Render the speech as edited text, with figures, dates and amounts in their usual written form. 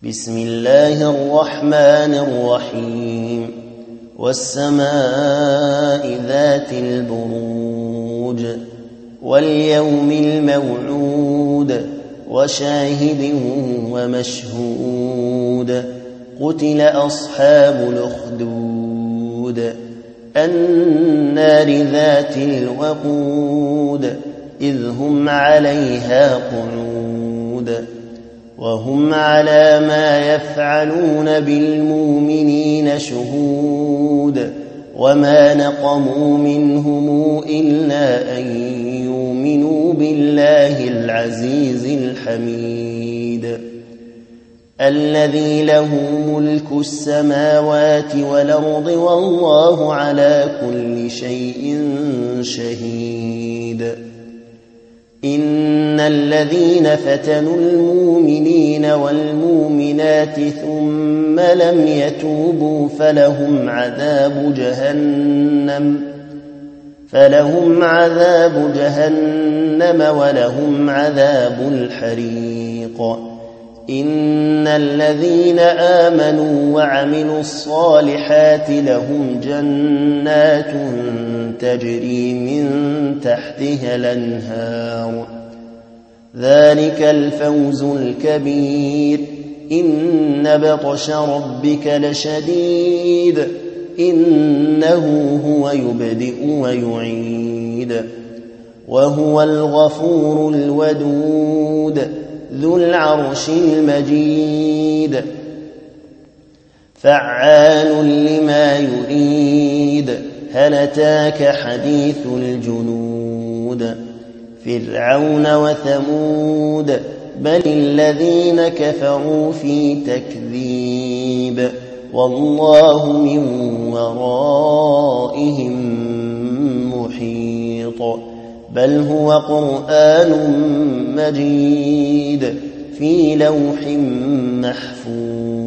بسم الله الرحمن الرحيم والسماء ذات البروج واليوم الموعود وشاهد ومشهود قتل أصحاب الأخدود النار ذات الوقود إذ هم عليها قعود وهم على ما يفعلون بالمؤمنين شهود وما نقموا منهم إلا أن يؤمنوا بالله العزيز الحميد الذي له ملك السماوات والأرض والله على كل شيء شهيد إن الذين فتنوا المؤمنين والمؤمنات ثم لم يتوبوا فلهم عذاب جهنم ولهم عذاب الحريق إن الذين آمنوا وعملوا الصالحات لهم جنات تجري من تحتها الأنهار ذلك الفوز الكبير إن بطش ربك لشديد إنه هو يبدئ ويعيد وهو الغفور الودود ذو العرش المجيد فعال لما يريد هل أتاك حديث الجنود فرعون وثمود بل الذين كفروا في تكذيب والله من ورائهم محيط بل هو قرآن مجيد في لوح محفوظ